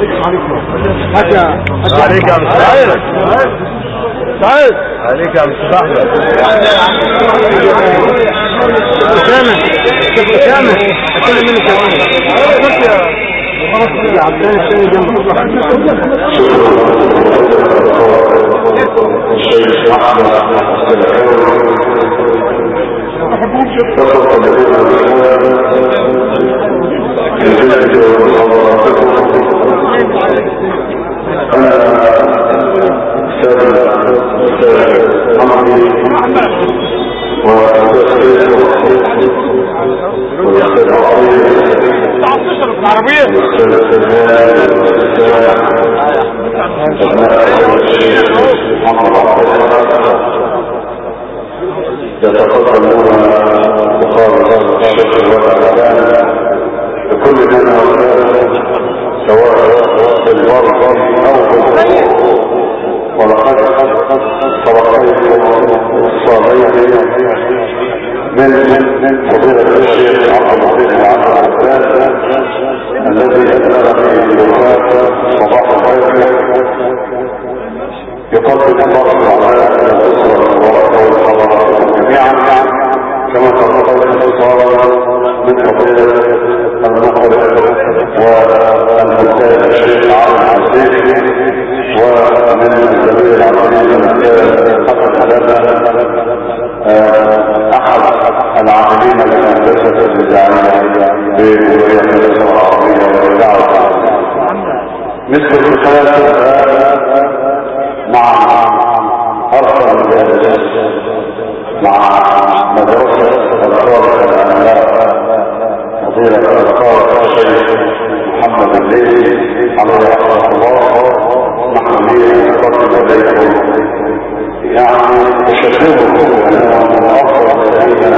عليك يا مستعد سعيد عليك يا مستعد أسامة أسامة أسامة منك يا عبدالله الثاني جنب الشيخ أحمد يتقدم لنا بخارج الشيخ والعلام لكل من سواء في البر او في البر ولقد تلقيت الصالحين من فضيلة الشيخ عبد اللطيف العباد الذي أبلغني بالوفاة صباح الخير يقدم الله العلام إلى الأسرة المباركة والحضارات جميعا كما تلقيت اتصالا من فضيلة المقرئ والمجتهد الشيخ علي العزيز ومن الزميل العزيز المجتهد حسن حلال احد العاملين للهندسه الابداعيه بجمهوريه مصر العربيه والاذاعه مثل الرساله مع ارقى المدارس مع مدرسه الطالب الاملاء فضيله القائد الشيخ محمد الليثي عليه رحمه الله محمودين نقدم اليكم يعني تشكركم من افضل الذين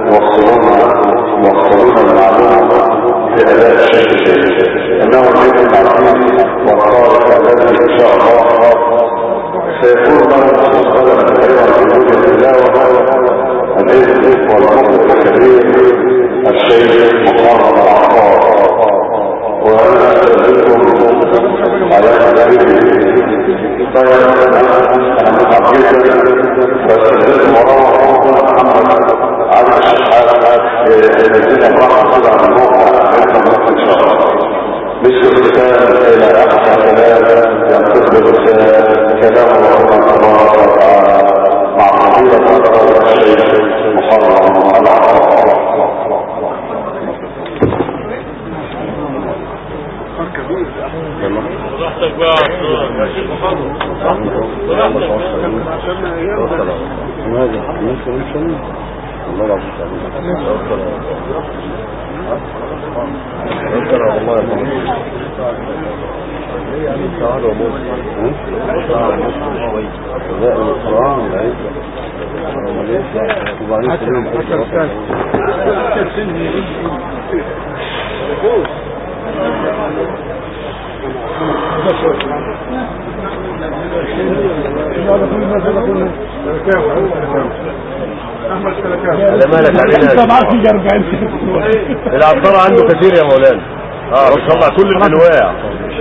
يوصلون المعلومه في اداء الشيخ انه العلم العظيم والقارئ الذي ان شاء الله سيكون له مستقبلا خيرا في وجه الله العلم والمخرج الكبير الشيخ محمد العطار وانا استاذنكم على هذه انا متعجبا فاستاذنكم وراء محمد على الشحات الذين راحوا كده على الموقع ان شاء الله مثل الرسالة الى احسن كلام ينقذ الرسالة كلام الله تبارك وتعالى مع فضيلة الشيخ محرم العطار براحتك بقى مالك علينا العطار عنده كثير يا مولانا طلع كل الانواع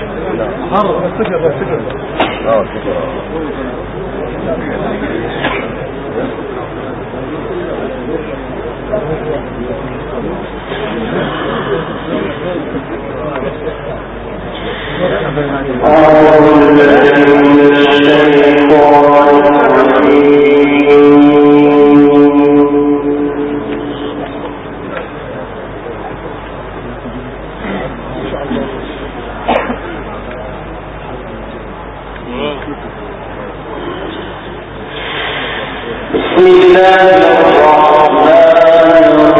بسم الله الرحمن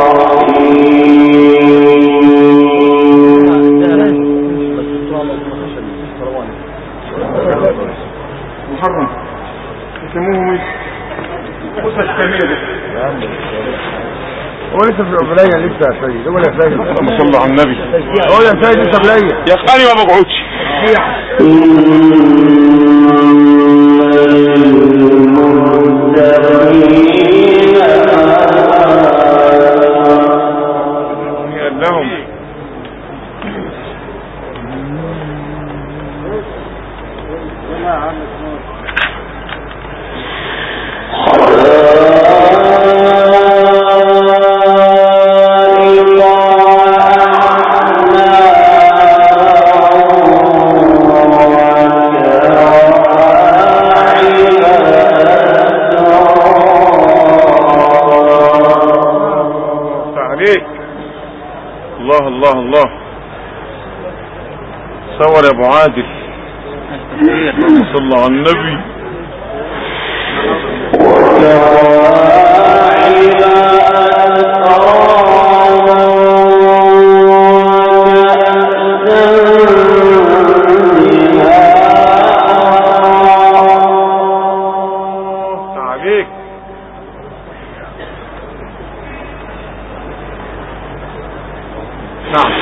محرم يسموه قصة كاملة هو لسه في العبلاية لسه يا سيد هو يا سيد اللهم صل على النبي هو يا سيد لسه عبلاية يا خاني ما بقعدش الله صور يا ابو عادل. اللهم صل على النبي. عليك. نعم.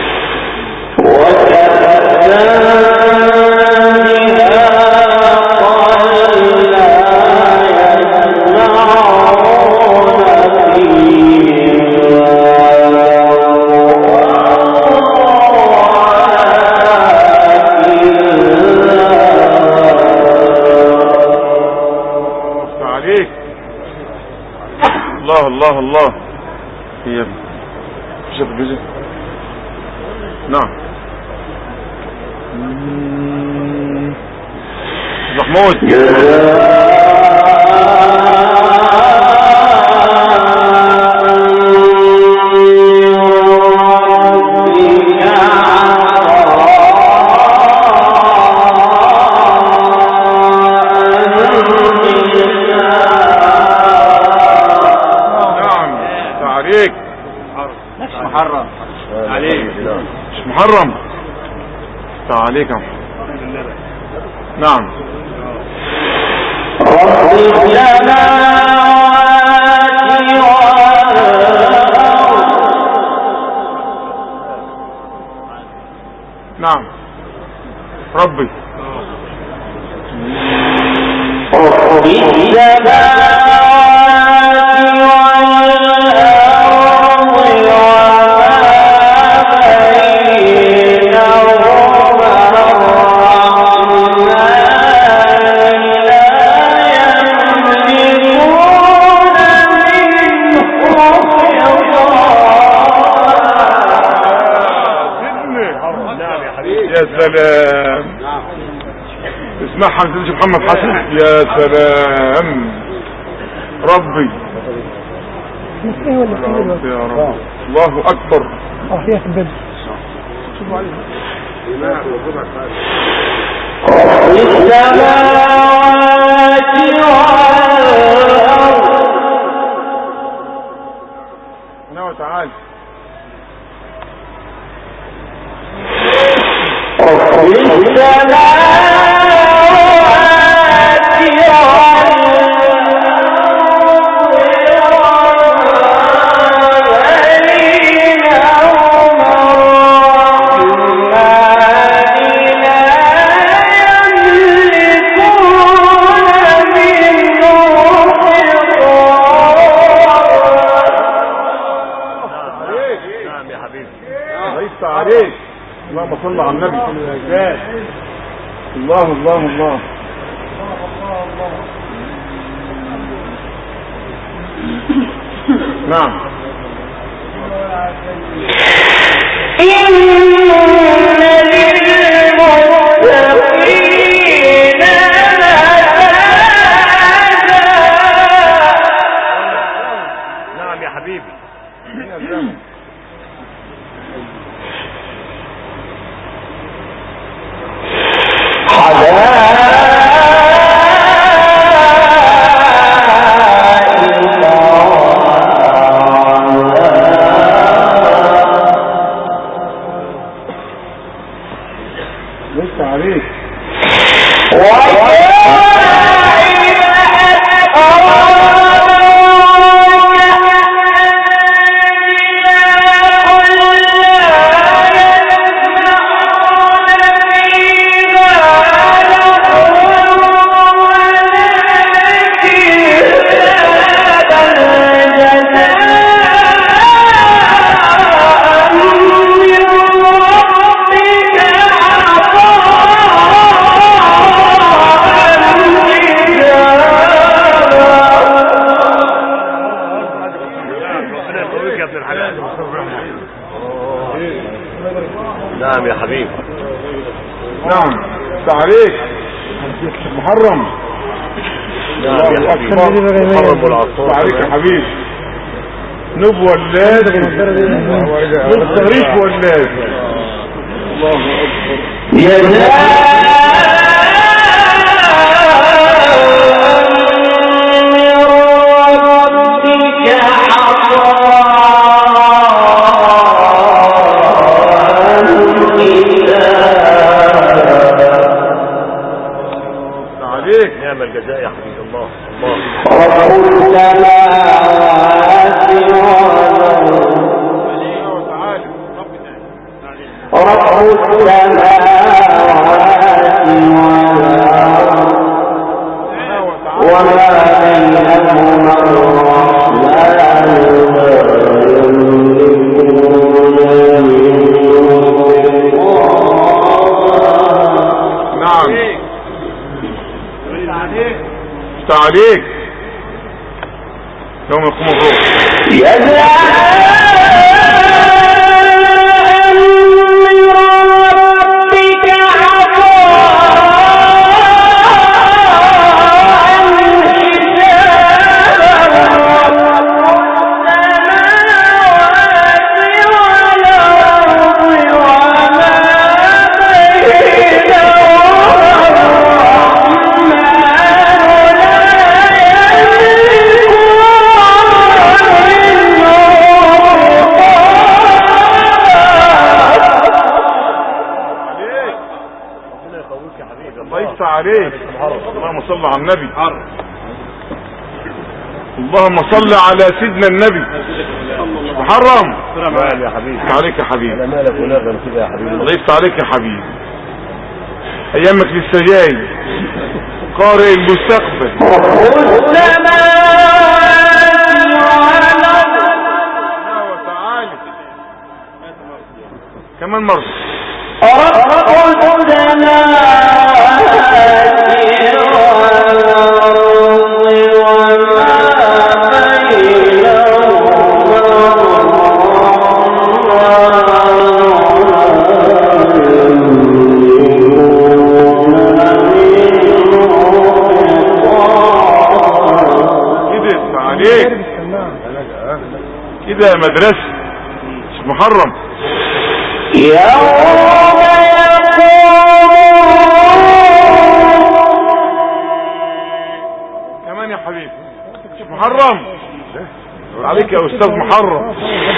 الله الله هي شوف الجزء. نعم محمود. محرم عليك مش محرم عليك. نعم نعم ربي سلام. اسمعها انت محمد حسن. يا سلام ربي يا رب. الله اكبر. يا حبيبي شوفوا عليه السماوات والارض. نعم تعالى. عليك. اللهم صل على النبي. الله الله الله. نعم نعم يا حبيبي. لسه عليك. Oh نعم تعليق محرم. الله اكبر. محرم والعصار عليك يا حبيبي. نبوة اللازم والتغريف واللازم. الله اكبر. نعم الجزاء يا حبيب الله. عليك يوم يقوم الروح. اللهم صل على النبي. اللهم صل على سيدنا النبي. محرم يا حبيبي. عليك يا حبيبي. مالك ونغم كده يا حبيبي. الله يفتح عليك يا حبيبي. ايامك لسه جاي. قارئ المستقبل. كمان مرة. كده مدرسة محرم. كمان يا حبيبي محرم عليك يا استاذ محرم.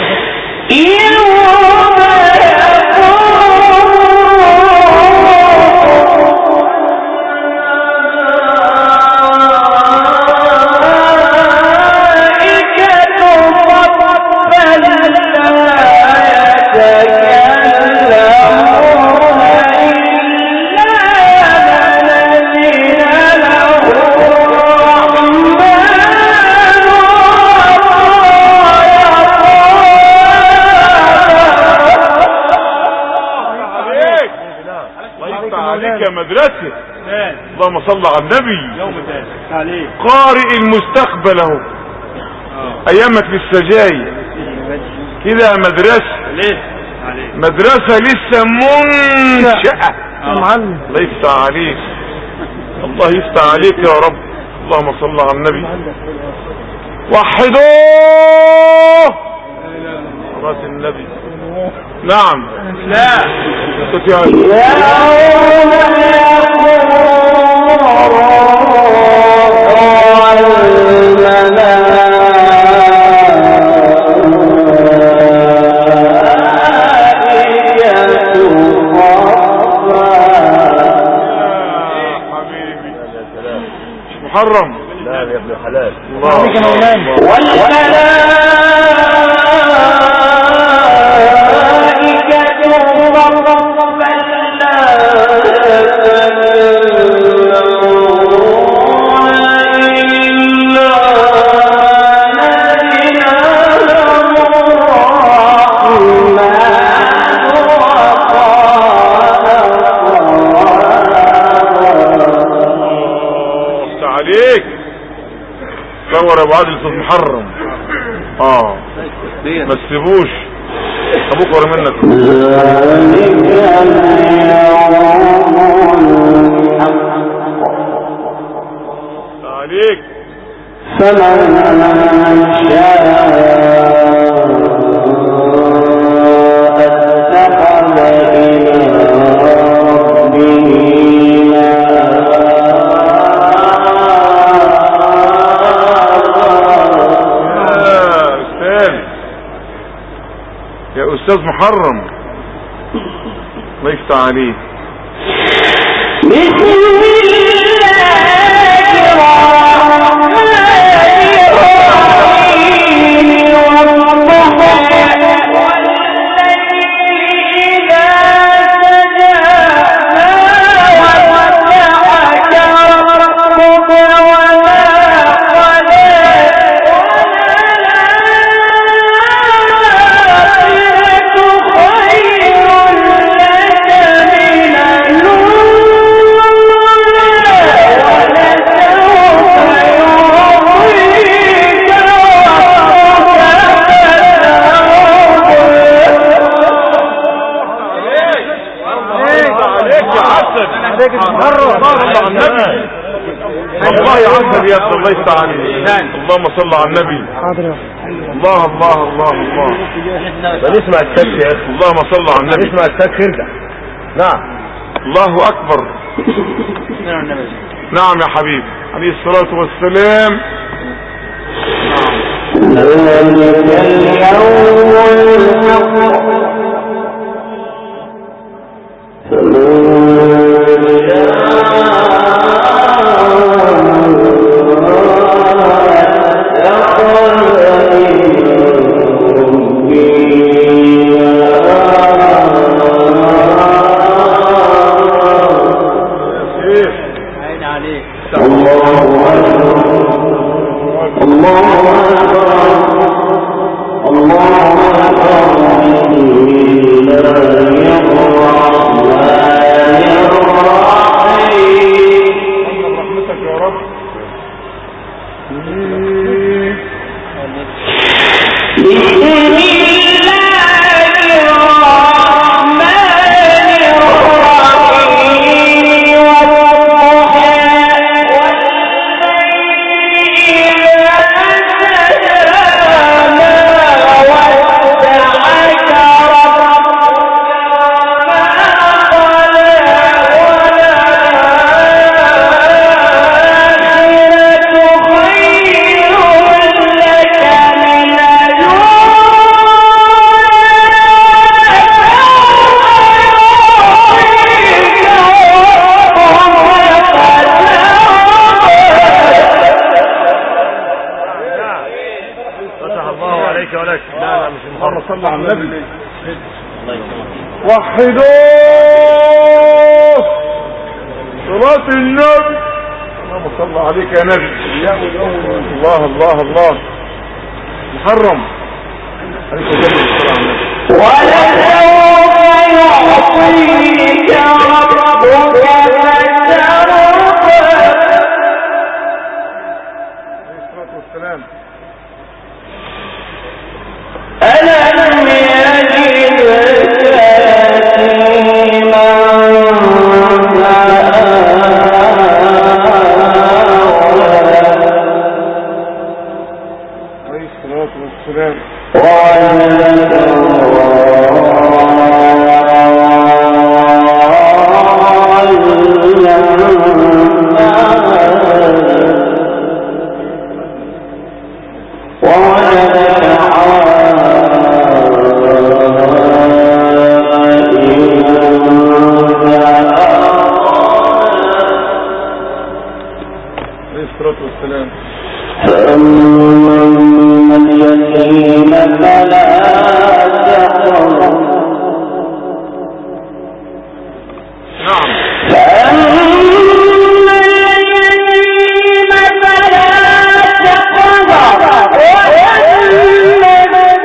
مدرسة. اللهم صل على النبي. قارئ المستقبل اهو. ايامك لسه جاي كده مدرسة. مدرسة لسه منشأة. الله يفتح عليك. الله يفتح عليك يا رب. اللهم صل على النبي. وحدوه راس النبي. نعم. لا محرم. لا يا ابن الحلال. الله عليك يا مولانا. دور ابو عادل استاذ محرم. ما تسيبوش ابوك ورا منك. أستاذ محرم الله يفتح عليه. بسم الله الرحمن الرحيم والضحى والليل إذا سجى ما ودعك ربك وما قلى الله يعذب يا ابن الله يفتح عليك. اللهم صل على النبي. الله الله الله الله. نسمع التك يا اخي. اللهم صل على النبي. نسمع التك ارجع. نعم الله اكبر. نعم يا حبيبي عليه الصلاة والسلام. وحدوه صلاة النبي. اللهم صل عليك يا نبي. الله الله الله. محرم عليك جل الصلاة على النبي. ولسوف يعطيك ربك فترضى. عليه الصلاة والسلام. ألم يجدك يتيما عليه الصلاة والسلام. فأما اليتيم فلا تقهر. نعم. فأما اليتيم فلا تقهر وأما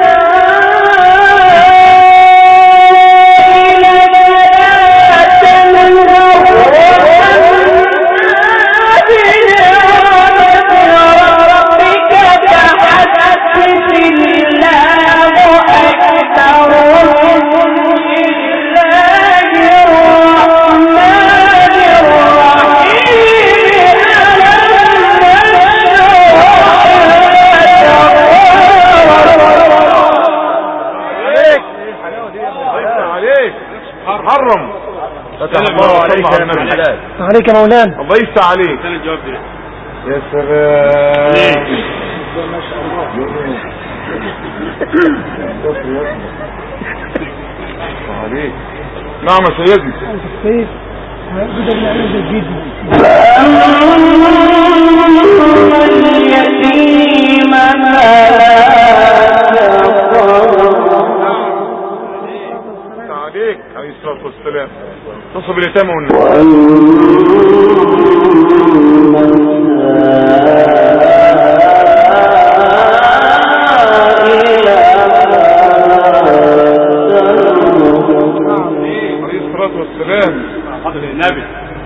السائل فلا تنهر وأما بنعمة ربك فحدث الله عليك يا مولانا. عليك يا مولانا. الله يفتح عليك. يا سلام. ما شاء الله. عليك. نعم يا سيدي. السيد بدأ نعمل جدا. اليتيم عليك عليه الصلاة والسلام. تصب اليتامى والسلام. حضر النبي.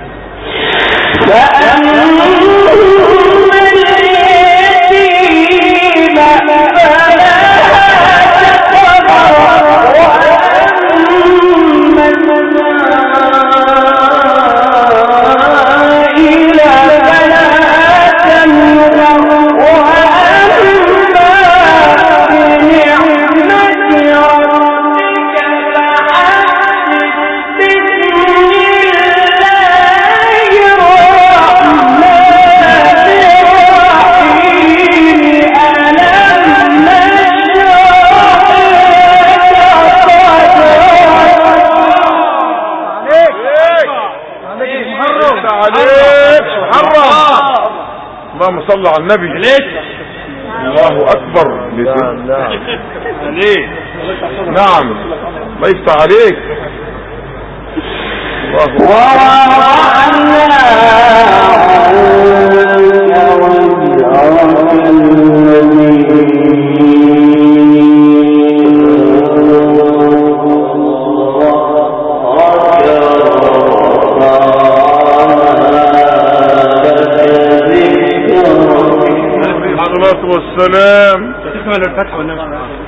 اللهم صل على النبي. الله اكبر. نعم الله يفتح عليك. والسلام. تسمع للفتح والنبي.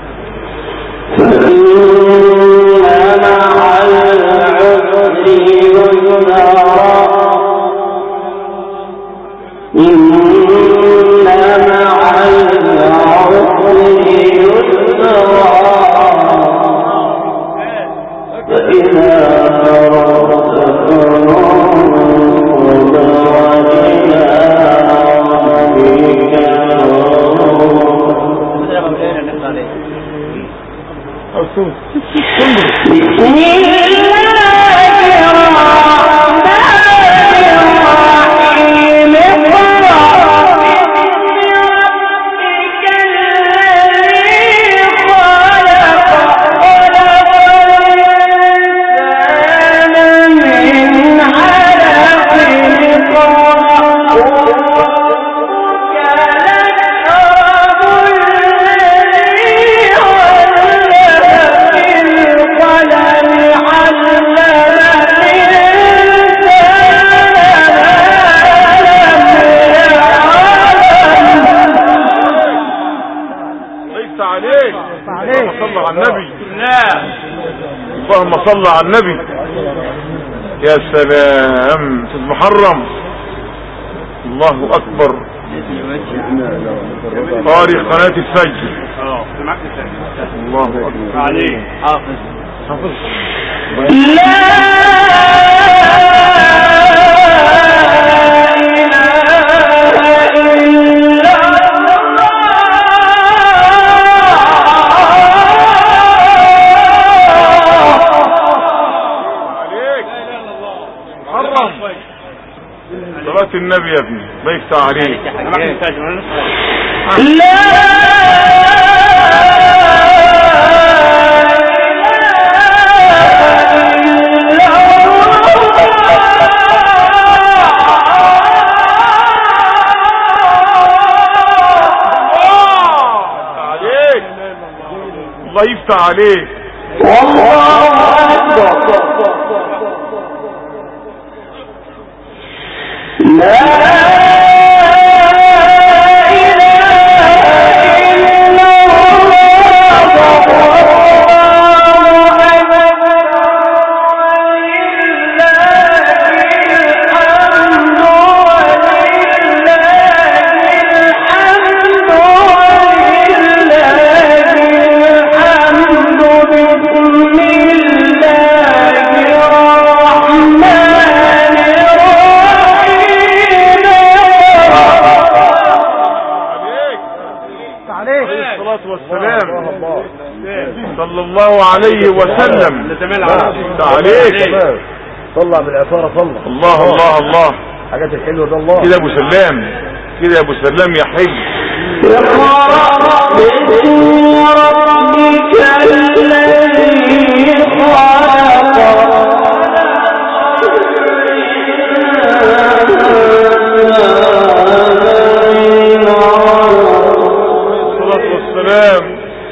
اللهم صل على النبي. يا سلام. استاذ محرم. الله اكبر. قارئ قناة الفجر. الله اكبر عليك. حافظ. صلاة النبي يا ابني. الله يفتح عليك. الله يفتح عليك. بسم الله الرحمن الله عليه وسلم. عليك طلع بالعصارة طلع. الله الله الله حاجات الحلوة ده الله. كده يا ابو سلام، كده يا ابو سلام يا حي. اقرأ باسم ربك الذي خلق. الصلاة والسلام.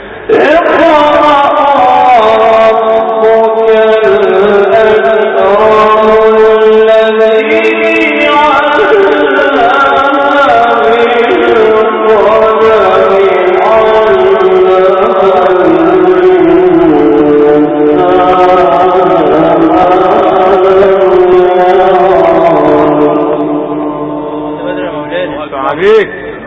عليك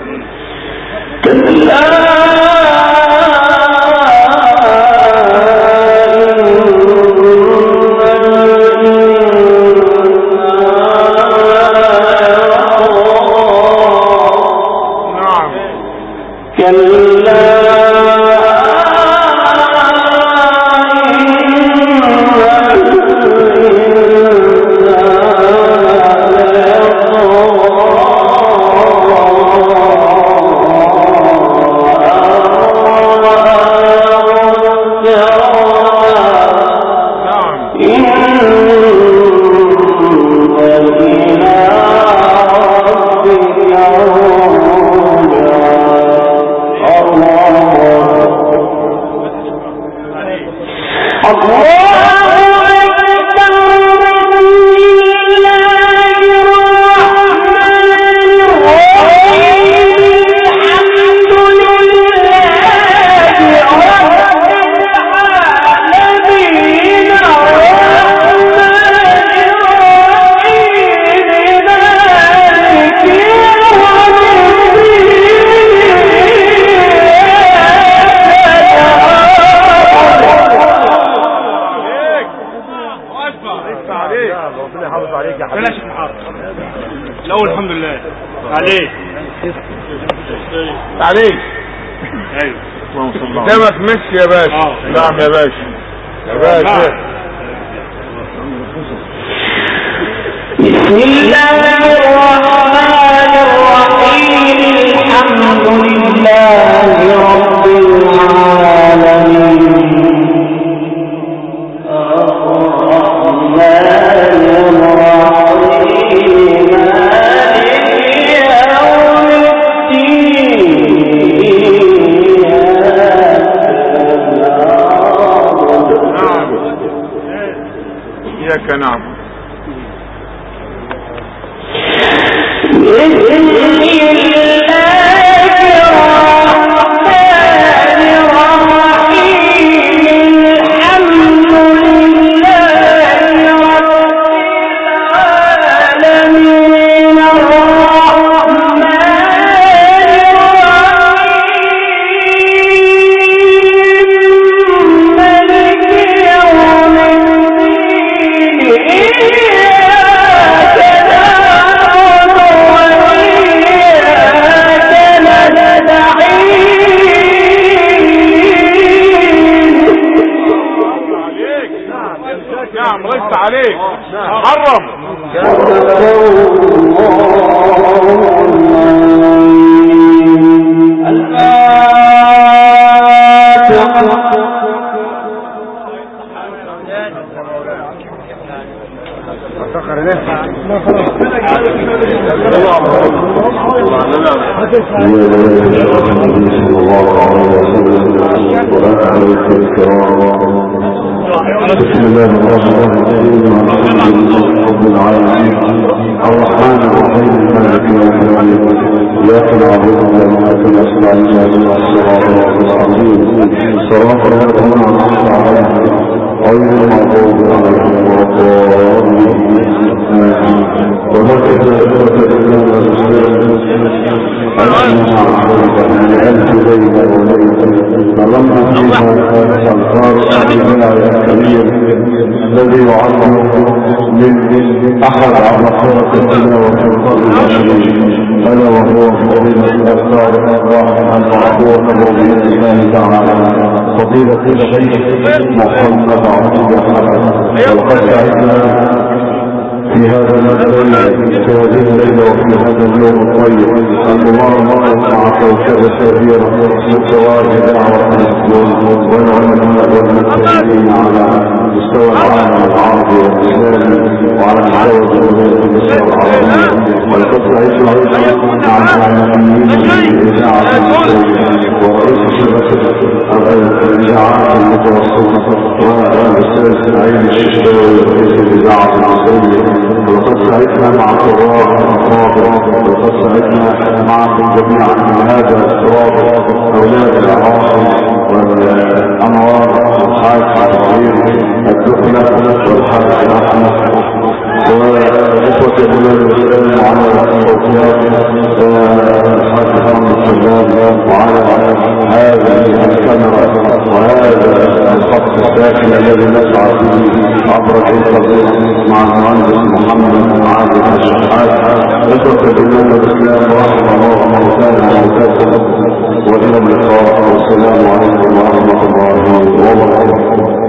عليك. ايوه قدامك مشي يا باشا. نعم يا باشا. يا باشا بسم الله الرحمن الرحيم. الحمد لله رب العالمين. الرحمن الرحيم نعم. عليك حرم. بسم الله الرحمن الرحيم. رب العالمين الرحمن الرحيم مالك يوم الدين اياك نعبد واياك نستعين اهدنا الصراط المستقيم صراط الذين انعمت عليهم غير المغضوب عليهم ولا الضالين. ولا تزال الا الألف بين وليد فلما فيها الأنصار الكبير الذي يعلم من أحد عبقرة التلاوة الفضل الشريف ألا وهو فضيلة الأفكار المعروف بربية الله تعالى فضيلة الشيخ محمد عبد الحسن. وقد سعدنا في هذا الليل في هذه الليلة وفي هذا اليوم الطيب المبارك مع كوكب كبيرة من سواد دعوة الإسلام والعلماء والمسلمين على مستوى العالم العربي والإسلامي وعلى مستوى جمهورية مصر العربية. ولقد سعدنا أيضا مع الإعلاميين من الإذاعة المصرية ورئيس شبكة الإذاعات المتوسطة والأستاذ سعيد الششتاوي رئيس الإذاعة المصرية. ولقد سعدنا مع قراء الرابع ولقد سعدنا معكم جميعا من هذا الرابع أولاد العاصم والأنوار الحاج إبراهيم الدخلة والحاج أحمد وإخوة بلاد الإسلام وعلى الصوتيات الحاج محمد سلام وعلى هذه الكاميرا وهذا الخط الساكن الذي نسعى به عبر الانترنت مع المهندس محمد عادل الشحات. إخوة بلاد الإسلام رحمه الله موتانا وموتاكم وإلى اللقاء والسلام عليكم ورحمة الله وبركاته.